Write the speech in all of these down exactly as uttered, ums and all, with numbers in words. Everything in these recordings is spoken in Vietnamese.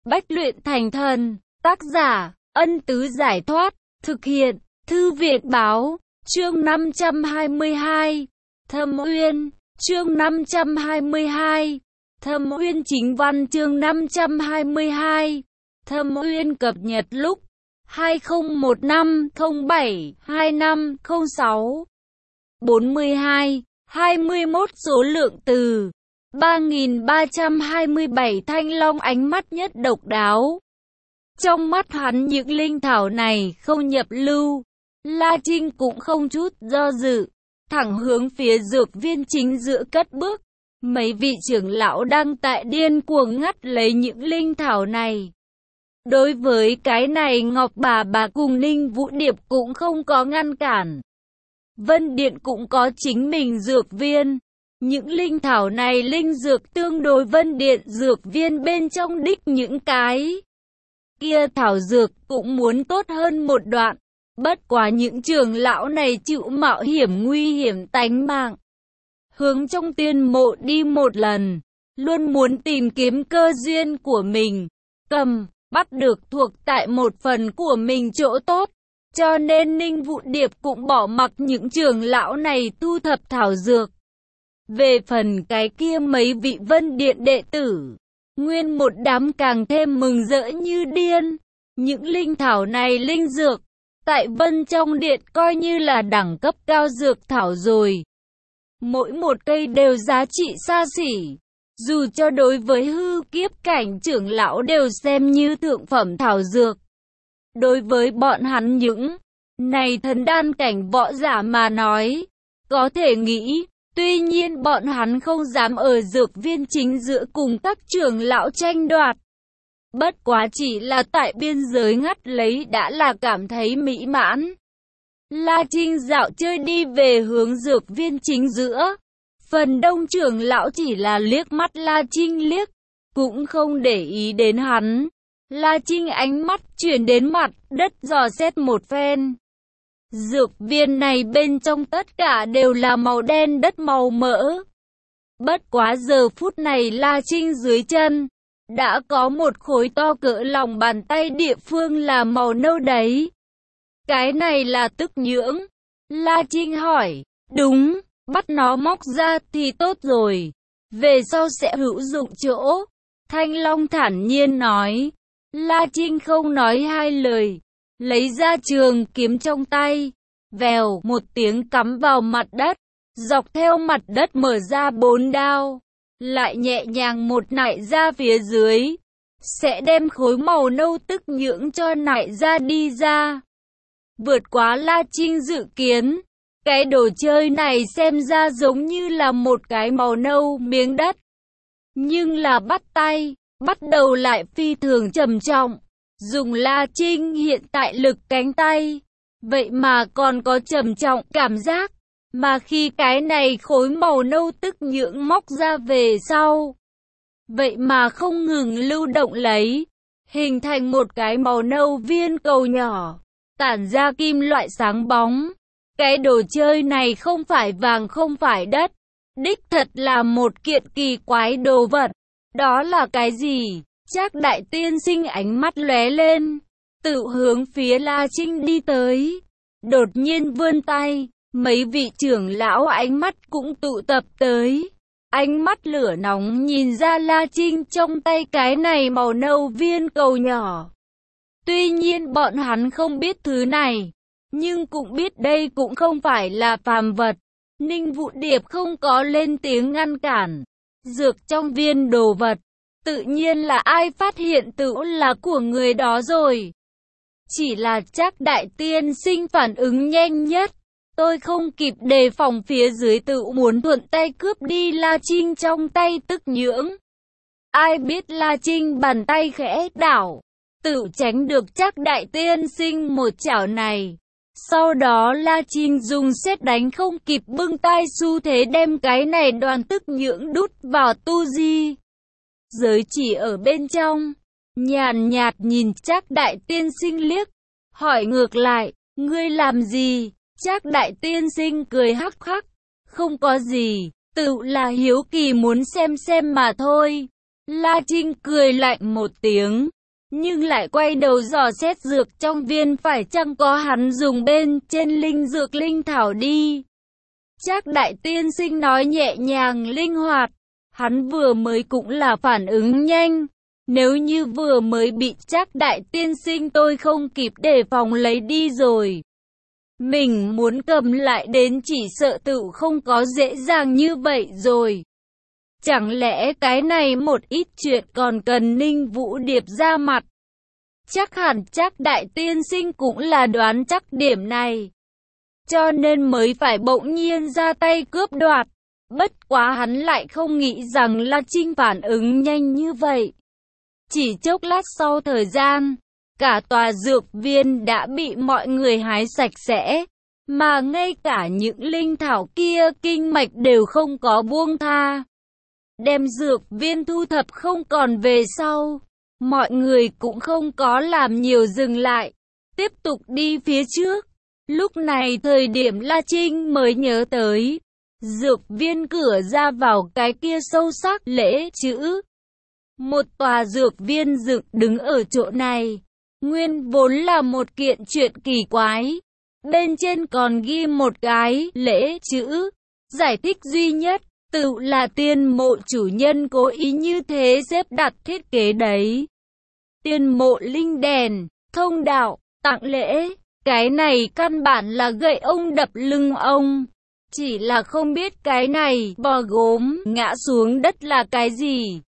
Bách luyện thành thần. Tác giả, Ân Tứ Giải Thoát. Thực hiện, Thư viện báo. Chương năm trăm hai mươi hai. Thâm Uyên. Chương năm trăm hai mươi hai. Thâm Uyên chính văn. Chương năm trăm hai mươi hai. Thâm Uyên cập nhật lúc hai không một năm không bảy hai năm không sáu. bốn mươi hai, hai mươi mốt số lượng từ. ba nghìn ba trăm hai mươi bảy Thanh Long ánh mắt nhất độc đáo. Trong mắt hắn những linh thảo này không nhập lưu. La Trinh cũng không chút do dự, thẳng hướng phía dược viên chính giữa cất bước. Mấy vị trưởng lão đang tại điên cuồng ngắt lấy những linh thảo này. Đối với cái này Ngọc bà bà cùng Ninh Vũ Điệp cũng không có ngăn cản. Vân Điện cũng có chính mình dược viên. Những linh thảo này linh dược tương đối Vân Điện dược viên bên trong đích những cái kia thảo dược cũng muốn tốt hơn một đoạn. Bất quá những trưởng lão này chịu mạo hiểm nguy hiểm tánh mạng, hướng trong tiên mộ đi một lần, luôn muốn tìm kiếm cơ duyên của mình, cầm, bắt được thuộc tại một phần của mình chỗ tốt. Cho nên Ninh Vũ Điệp cũng bỏ mặc những trưởng lão này thu thập thảo dược. Về phần cái kia mấy vị Vân Điện đệ tử, nguyên một đám càng thêm mừng rỡ như điên. Những linh thảo này linh dược, tại Vân trong điện coi như là đẳng cấp cao dược thảo rồi. Mỗi một cây đều giá trị xa xỉ, dù cho đối với hư kiếp cảnh trưởng lão đều xem như thượng phẩm thảo dược. Đối với bọn hắn những này thần đan cảnh võ giả mà nói, có thể nghĩ, tuy nhiên bọn hắn không dám ở dược viên chính giữa cùng các trưởng lão tranh đoạt. Bất quá chỉ là tại biên giới ngắt lấy đã là cảm thấy mỹ mãn. La Trinh dạo chơi đi về hướng dược viên chính giữa. Phần đông trưởng lão chỉ là liếc mắt La Trinh liếc, cũng không để ý đến hắn. La Trinh ánh mắt chuyển đến mặt đất dò xét một phen. Dược viên này bên trong tất cả đều là màu đen đất màu mỡ. Bất quá giờ phút này La Trinh dưới chân đã có một khối to cỡ lòng bàn tay địa phương là màu nâu đấy. Cái này là tức nhưỡng. La Trinh hỏi. Đúng, bắt nó móc ra thì tốt rồi. Về sau sẽ hữu dụng chỗ. Thanh Long thản nhiên nói. La Trinh không nói hai lời, lấy ra trường kiếm trong tay, vèo một tiếng cắm vào mặt đất, dọc theo mặt đất mở ra bốn đao, lại nhẹ nhàng một nại ra phía dưới, sẽ đem khối màu nâu tức nhưỡng cho nại ra đi ra. Vượt quá La Trinh dự kiến, cái đồ chơi này xem ra giống như là một cái màu nâu miếng đất, nhưng là bắt tay. Bắt đầu lại phi thường trầm trọng, dùng La Trinh hiện tại lực cánh tay, vậy mà còn có trầm trọng cảm giác, mà khi cái này khối màu nâu tức nhưỡng móc ra về sau, vậy mà không ngừng lưu động lấy, hình thành một cái màu nâu viên cầu nhỏ, tản ra kim loại sáng bóng. Cái đồ chơi này không phải vàng không phải đất, đích thật là một kiện kỳ quái đồ vật. Đó là cái gì? Trác Đại Tiên Sinh ánh mắt lóe lên, tự hướng phía La Trinh đi tới. Đột nhiên vươn tay, mấy vị trưởng lão ánh mắt cũng tụ tập tới. Ánh mắt lửa nóng nhìn ra La Trinh trong tay cái này màu nâu viên cầu nhỏ. Tuy nhiên bọn hắn không biết thứ này, nhưng cũng biết đây cũng không phải là phàm vật. Ninh Vũ Điệp không có lên tiếng ngăn cản. Dược trong viên đồ vật, tự nhiên là ai phát hiện tự là của người đó rồi. Chỉ là Trác Đại Tiên Sinh phản ứng nhanh nhất. Tôi không kịp đề phòng phía dưới tự muốn thuận tay cướp đi La Trinh trong tay tức nhưỡng. Ai biết La Trinh bàn tay khẽ đảo, tự tránh được Trác Đại Tiên Sinh một chảo này. Sau đó La Trinh dùng sét đánh không kịp bưng tay xu thế đem cái này đoàn tức nhưỡng đút vào tu di giới chỉ ở bên trong. Nhàn nhạt nhìn Trác Đại Tiên Sinh liếc, hỏi ngược lại, ngươi làm gì? Trác Đại Tiên Sinh cười hắc hắc, không có gì, tự là hiếu kỳ muốn xem xem mà thôi. La Trinh cười lạnh một tiếng, nhưng lại quay đầu dò xét dược trong viên phải chăng có hắn dùng bên trên linh dược linh thảo đi. Trác đại tiên sinh nói nhẹ nhàng linh hoạt, hắn vừa mới cũng là phản ứng nhanh. Nếu như vừa mới bị Trác đại tiên sinh tôi không kịp đề phòng lấy đi rồi, mình muốn cầm lại đến chỉ sợ tự không có dễ dàng như vậy rồi. Chẳng lẽ cái này một ít chuyện còn cần Ninh Vũ Điệp ra mặt? Chắc hẳn Trác đại tiên sinh cũng là đoán chắc điểm này, cho nên mới phải bỗng nhiên ra tay cướp đoạt. Bất quá hắn lại không nghĩ rằng La Trinh phản ứng nhanh như vậy. Chỉ chốc lát sau thời gian, cả tòa dược viên đã bị mọi người hái sạch sẽ, mà ngay cả những linh thảo kia kinh mạch đều không có buông tha. Đem dược viên thu thập không còn về sau, mọi người cũng không có làm nhiều dừng lại, tiếp tục đi phía trước. Lúc này thời điểm La Trinh mới nhớ tới, dược viên cửa ra vào cái kia sâu sắc lễ chữ. Một tòa dược viên dựng đứng ở chỗ này, nguyên vốn là một kiện chuyện kỳ quái. Bên trên còn ghi một cái lễ chữ, giải thích duy nhất, tự là tiên mộ chủ nhân cố ý như thế xếp đặt thiết kế đấy. Tiên mộ linh đèn, thông đạo, tặng lễ, cái này căn bản là gậy ông đập lưng ông. Chỉ là không biết cái này, bò gốm, ngã xuống đất là cái gì.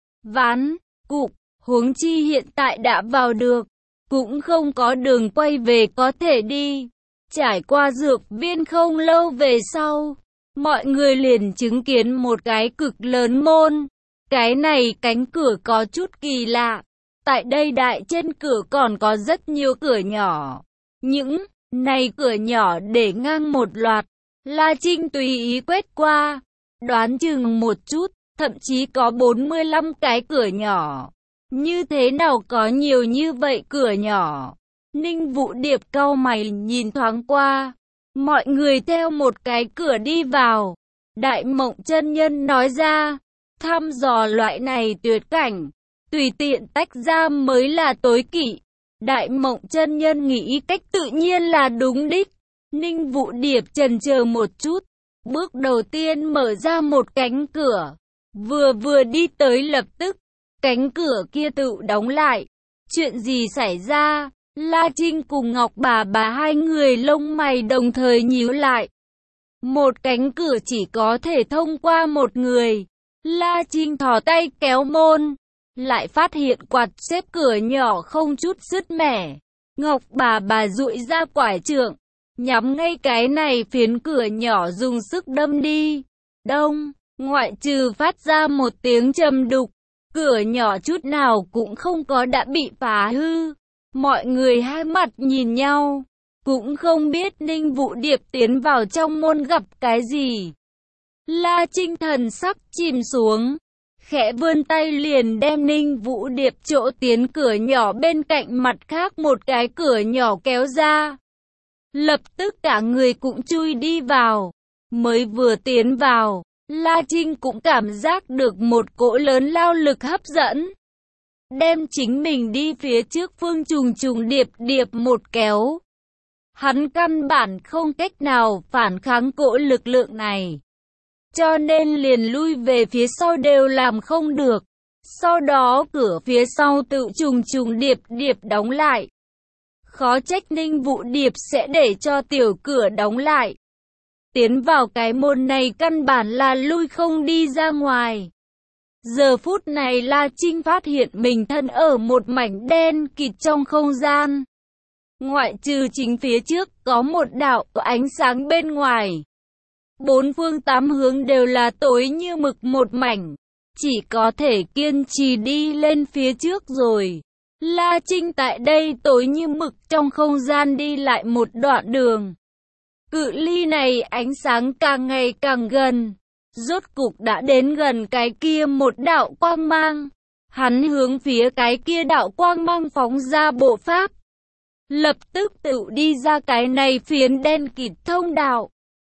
Ván, cục, huống chi hiện tại đã vào được, cũng không có đường quay về có thể đi. Trải qua dược viên không lâu về sau, mọi người liền chứng kiến một cái cực lớn môn. Cái này cánh cửa có chút kỳ lạ. Tại đây đại trên cửa còn có rất nhiều cửa nhỏ. Những này cửa nhỏ để ngang một loạt. La Trinh tùy ý quét qua, đoán chừng một chút, thậm chí có bốn mươi lăm cái cửa nhỏ. Như thế nào có nhiều như vậy cửa nhỏ? Ninh Vũ Điệp cau mày nhìn thoáng qua, mọi người theo một cái cửa đi vào. Đại Mộng chân nhân nói ra, thăm dò loại này tuyệt cảnh, tùy tiện tách ra mới là tối kỵ. Đại Mộng chân nhân nghĩ cách tự nhiên là đúng đích. Ninh Vũ Điệp chần chờ một chút, bước đầu tiên mở ra một cánh cửa, vừa vừa đi tới lập tức, cánh cửa kia tự đóng lại. Chuyện gì xảy ra? La Trinh cùng Ngọc bà bà hai người lông mày đồng thời nhíu lại. Một cánh cửa chỉ có thể thông qua một người. La Trinh thò tay kéo môn, lại phát hiện quạt xếp cửa nhỏ không chút sứt mẻ. Ngọc bà bà duỗi ra quải trượng, nhắm ngay cái này phiến cửa nhỏ dùng sức đâm đi. Đông, ngoại trừ phát ra một tiếng trầm đục, cửa nhỏ chút nào cũng không có đã bị phá hư. Mọi người hai mặt nhìn nhau, cũng không biết Ninh Vũ Điệp tiến vào trong môn gặp cái gì. La Trinh thần sắc chìm xuống, khẽ vươn tay liền đem Ninh Vũ Điệp chỗ tiến cửa nhỏ bên cạnh mặt khác một cái cửa nhỏ kéo ra. Lập tức cả người cũng chui đi vào. Mới vừa tiến vào, La Trinh cũng cảm giác được một cỗ lớn lao lực hấp dẫn, đem chính mình đi phía trước phương trùng trùng điệp điệp một kéo. Hắn căn bản không cách nào phản kháng cỗ lực lượng này, cho nên liền lui về phía sau đều làm không được. Sau đó cửa phía sau tự trùng trùng điệp điệp đóng lại. Khó trách Ninh Vũ Điệp sẽ để cho tiểu cửa đóng lại. Tiến vào cái môn này căn bản là lui không đi ra ngoài. Giờ phút này La Trinh phát hiện mình thân ở một mảnh đen kịt trong không gian. Ngoại trừ chính phía trước có một đạo ánh sáng bên ngoài. Bốn phương tám hướng đều là tối như mực một mảnh. Chỉ có thể kiên trì đi lên phía trước rồi. La Trinh tại đây tối như mực trong không gian đi lại một đoạn đường. Cự ly này ánh sáng càng ngày càng gần. Rốt cục đã đến gần cái kia một đạo quang mang. Hắn hướng phía cái kia đạo quang mang phóng ra bộ pháp. Lập tức tự đi ra cái này phiến đen kịt thông đạo.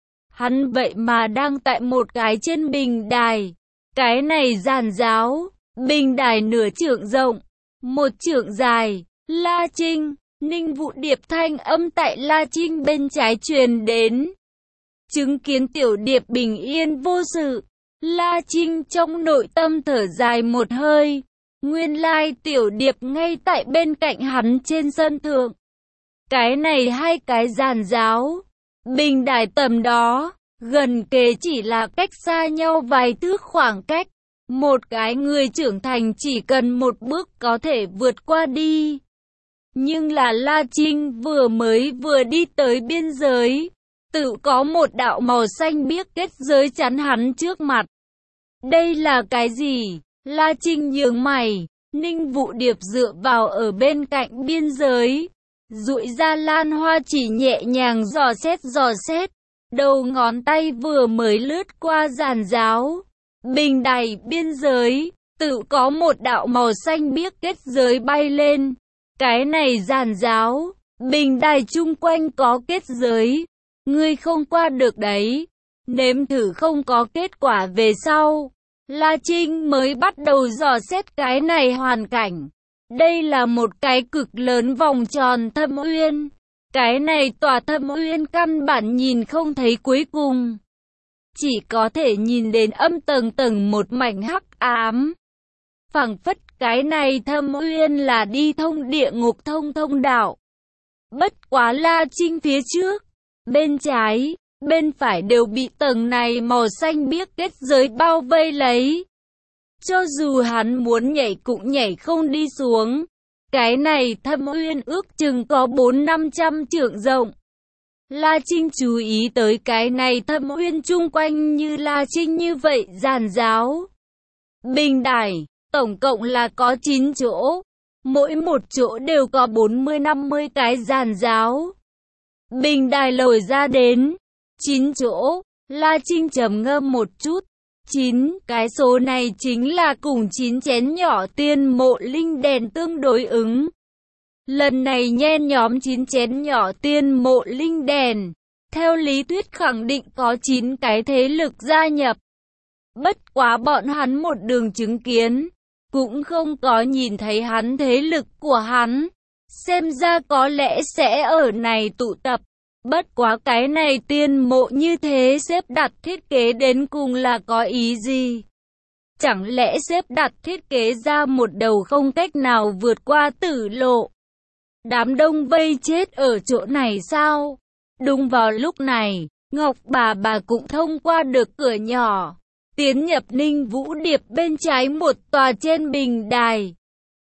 Hắn vậy mà đang tại một cái trên bình đài. Cái này giàn giáo, bình đài nửa trượng rộng. một trượng dài. La Trinh, Ninh Vũ Điệp thanh âm tại La Trinh bên trái truyền đến. Chứng kiến Tiểu Điệp bình yên vô sự, La Trinh trong nội tâm thở dài một hơi. Nguyên lai Tiểu Điệp ngay tại bên cạnh hắn trên sân thượng. Cái này hai cái giàn giáo, bình đài tầm đó, gần kề chỉ là cách xa nhau vài thước khoảng cách. Một cái người trưởng thành chỉ cần một bước có thể vượt qua đi. Nhưng là La Trinh vừa mới vừa đi tới biên giới, tự có một đạo màu xanh biếc kết giới chắn hắn trước mặt. Đây là cái gì? La Trinh nhướng mày. Ninh Vũ Điệp dựa vào ở bên cạnh biên giới, duỗi ra lan hoa chỉ nhẹ nhàng dò xét dò xét, đầu ngón tay vừa mới lướt qua giàn giáo. Bình đài biên giới, tự có một đạo màu xanh biếc kết giới bay lên. Cái này giàn giáo, bình đài chung quanh có kết giới. Ngươi không qua được đấy. Nếm thử không có kết quả về sau. La Trinh mới bắt đầu dò xét cái này hoàn cảnh. Đây là một cái cực lớn vòng tròn thâm uyên. Cái này tòa thâm uyên căn bản nhìn không thấy cuối cùng. Chỉ có thể nhìn đến âm tầng tầng một mảnh hắc ám. Phảng phất cái này thâm uyên là đi thông địa ngục thông thông đạo. Bất quá La Trinh phía trước, bên trái, bên phải đều bị tầng này màu xanh biếc kết giới bao vây lấy. Cho dù hắn muốn nhảy cũng nhảy không đi xuống. Cái này thâm uyên ước chừng có bốn năm trăm trượng rộng. La Trinh chú ý tới cái này thâm uyên chung quanh như La Trinh như vậy giàn giáo. Bình đài, tổng cộng là có chín chỗ. Mỗi một chỗ đều có bốn mươi năm mươi cái giàn giáo. Bình đài lồi ra đến chín chỗ. La Trinh trầm ngâm một chút. chín, cái số này chính là cùng chín chén nhỏ tiên mộ linh đèn tương đối ứng. Lần này nhen nhóm chín chén nhỏ tiên mộ linh đèn, theo lý thuyết khẳng định có chín cái thế lực gia nhập. Bất quá bọn hắn một đường chứng kiến, cũng không có nhìn thấy hắn thế lực của hắn. Xem ra có lẽ sẽ ở này tụ tập. Bất quá cái này tiên mộ như thế xếp đặt thiết kế đến cùng là có ý gì? Chẳng lẽ xếp đặt thiết kế ra một đầu không cách nào vượt qua tử lộ? Đám đông vây chết ở chỗ này sao? Đúng vào lúc này, Ngọc bà bà cũng thông qua được cửa nhỏ, tiến nhập Ninh Vũ Điệp bên trái một tòa trên bình đài.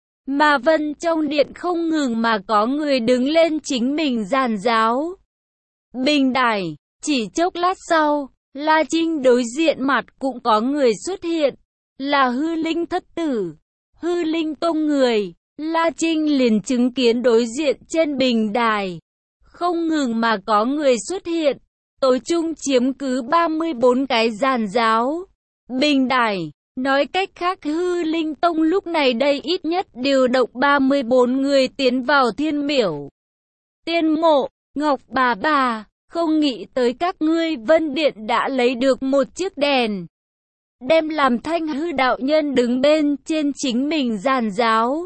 Mà Vân trong điện không ngừng mà có người đứng lên chính mình giàn giáo. Bình đài, chỉ chốc lát sau, La Trinh đối diện mặt cũng có người xuất hiện, là Hư Linh thất tử, Hư Linh tông người. La Trinh liền chứng kiến đối diện trên bình đài, không ngừng mà có người xuất hiện, tối chung chiếm cứ ba mươi bốn cái giàn giáo. Bình đài, nói cách khác Hư Linh tông lúc này đây ít nhất điều động ba mươi bốn người tiến vào thiên miểu. Tiên mộ, Ngọc bà bà, không nghĩ tới các ngươi Vân Điện đã lấy được một chiếc đèn. Đem làm Thanh Hư đạo nhân đứng bên trên chính mình giàn giáo.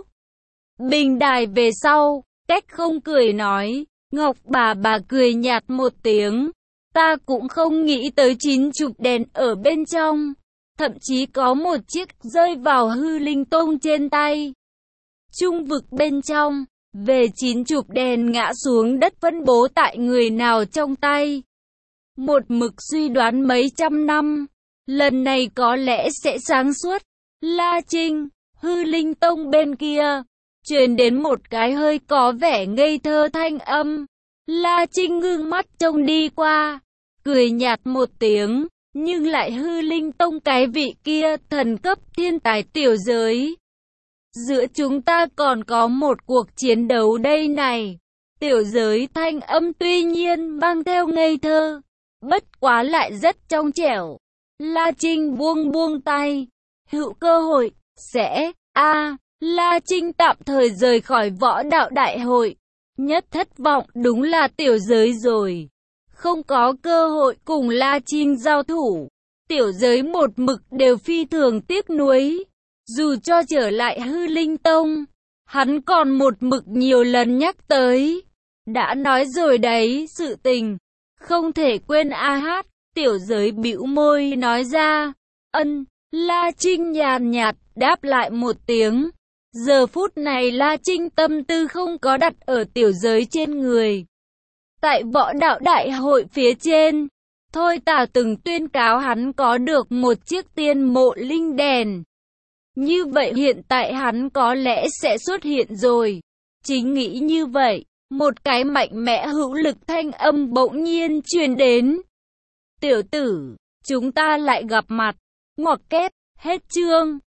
Bình đài về sau, cách không cười nói, Ngọc bà bà cười nhạt một tiếng. Ta cũng không nghĩ tới chín chục đèn ở bên trong. Thậm chí có một chiếc rơi vào Hư Linh tông trên tay. Trung vực bên trong. Về chín chục đèn ngã xuống đất phân bố tại người nào trong tay. Một mực suy đoán mấy trăm năm. Lần này có lẽ sẽ sáng suốt. La Trinh, Hư Linh tông bên kia, truyền đến một cái hơi có vẻ ngây thơ thanh âm. La Trinh ngưng mắt trông đi qua, cười nhạt một tiếng, nhưng lại Hư Linh tông cái vị kia thần cấp thiên tài tiểu giới. Giữa chúng ta còn có một cuộc chiến đấu đây này. Tiểu giới thanh âm tuy nhiên mang theo ngây thơ, bất quá lại rất trong trẻo. La Trinh buông buông tay. Hữu cơ hội, sẽ, a à, La Trinh tạm thời rời khỏi võ đạo đại hội. Nhất thất vọng đúng là tiểu giới rồi. Không có cơ hội cùng La Trinh giao thủ. Tiểu giới một mực đều phi thường tiếc nuối. Dù cho trở lại Hư Linh tông, Hắn còn một mực nhiều lần nhắc tới. Đã nói rồi đấy, sự tình không thể quên a hát. Tiểu Giới bĩu môi nói ra. Ân, La Trinh nhàn nhạt đáp lại một tiếng. Giờ phút này La Trinh tâm tư không có đặt ở Tiểu Giới trên người. Tại võ đạo đại hội phía trên, Thôi Tào từng tuyên cáo hắn có được một chiếc tiên mộ linh đèn. Như vậy hiện tại hắn có lẽ sẽ xuất hiện rồi. Chính nghĩ như vậy, một cái mạnh mẽ hữu lực thanh âm bỗng nhiên truyền đến. Tiểu tử, chúng ta lại gặp mặt. Ngoặc kép, hết chương.